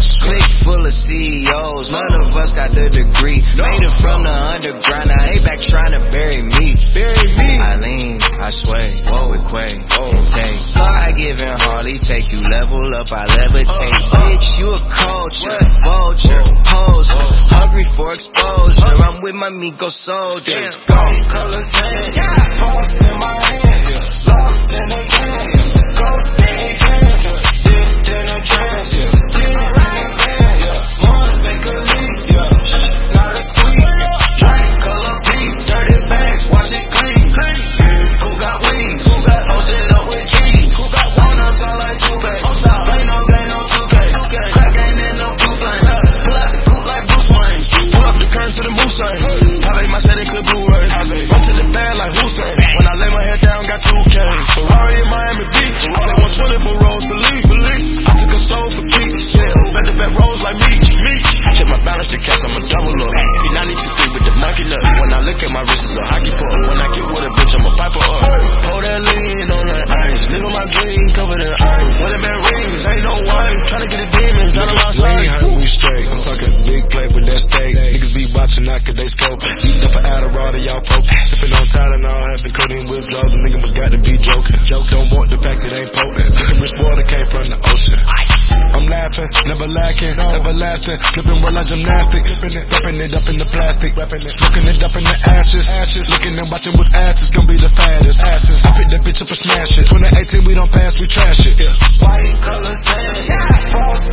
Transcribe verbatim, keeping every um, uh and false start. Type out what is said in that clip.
Click full of C E Os, none of us got the degree. Made it from the underground, now they back trying to bury me. Bury me. I lean, I sway, with Quay, and Tay. God-given Harley, take you level up, I levitate. Bitch, you a culture, vulture, poser, hungry for exposure. I'm with my Miko soldiers. Go. Colors hand, lost in my hand, lost in the game, ghost in the game, dipped in a trance, dipped in a van, ones make a leak, not a squeak, drink color beef, dirty bags, wash it clean, who got wings, who got hosted up with keys, who got one up all like two bags, play no game, no two K, crack ain't in no blue flame, pull out the coupe like Bruce Wayne, pull up the curtain to the moose lane, have my setting clip Blu-ray, run to the bag like Hussein, when I lay my head down, got two K's, Ferrari in Miami Beach, I pay one twenty for Rose, believe, believe, I took a soul for keeps, yeah, back to back rolls like Meech, Meech, check my balance, the cash, I'm a double up, P ninety-two three with the monkey nuts, when I look at my wrist, it's a hockey puck, when I get with a bitch, I'm a piper up, hold that lean on that ice, living my dream, covered in ice, with them rings, ain't no wife, tryna get the demons out of my sight. We ain't hurt, we straight, I'm talking big plate with that steak, niggas be watching out cause they scope, eat up an Adderall to y'all poke, sipping on Tylenol, having codeine withdrawals, the nigga must got to be joking, joke don't want the fact it ain't potent, drinking rich water came from the ocean, I'm laughing, never lacking, everlasting, flipping while I gymnastics, spinning, wrapping it up in the plastic, wrapping it, smoking it up in the ashes, ashes, looking and watching what's asses, gonna be the fattest, asses, I pick that bitch up and smash it, twenty eighteen we don't pass, we trash it, yeah. White colors hand, false